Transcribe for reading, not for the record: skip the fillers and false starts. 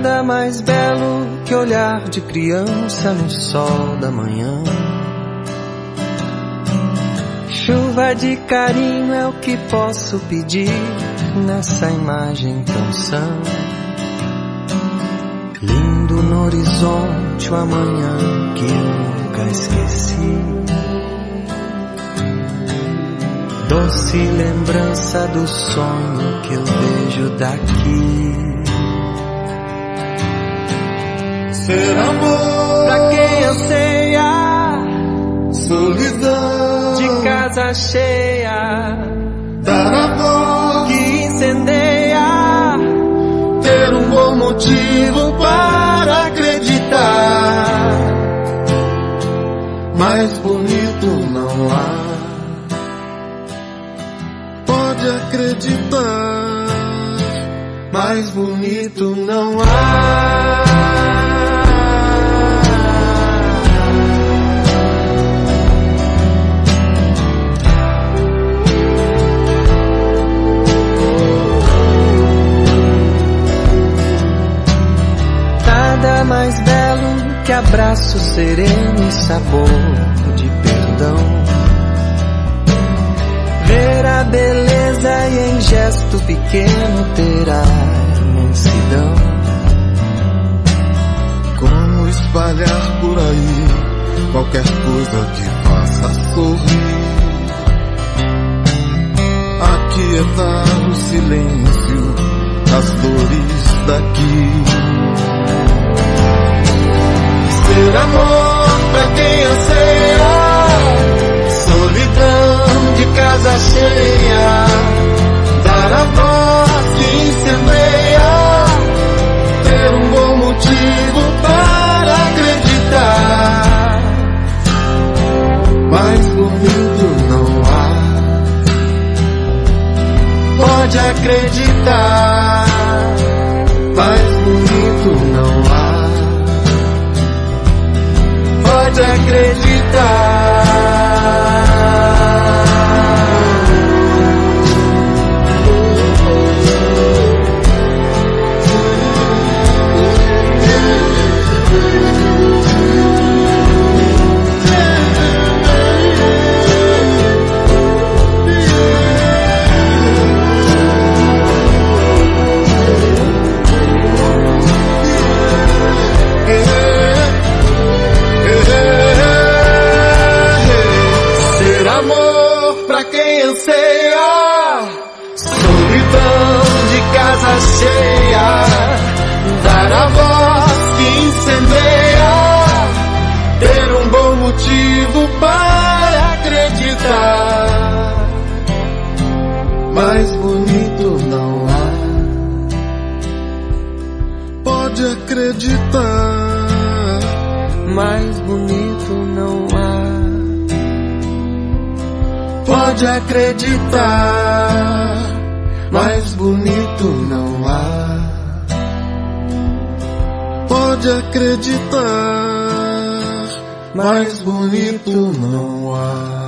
Nada mais belo que olhar de criança no sol da manhã. Chuva de carinho é o que posso pedir nessa imagem tão sã. Lindo no horizonte o amanhã que eu nunca esqueci. Doce lembrança do sonho que eu vejo daqui. Ser amor pra quem anseia, solidão de casa cheia, dar a voz que incendeia, ter um bom motivo para acreditar. Mais bonito não há. Pode acreditar, mais bonito não há. Nada mais belo que abraço sereno e sabor de perdão. Ver a beleza e em gesto pequeno ter a imensidão. Como espalhar por aí qualquer coisa que faça sorrir. Aquietar o silêncio das dores daqui. Ser amor pra quem anseia, solidão de casa cheia, dar a voz que incendeia, ter um bom motivo para acreditar. Mais bonito não há. Pode acreditar, mais bonito não há. Pode acreditar. Solidão de casa cheia, dar a voz que incendeia, ter um bom motivo para acreditar. Mais bonito não há. Pode acreditar, mais bonito não há. Pode acreditar, mais bonito não há. Pode acreditar, mais bonito não há.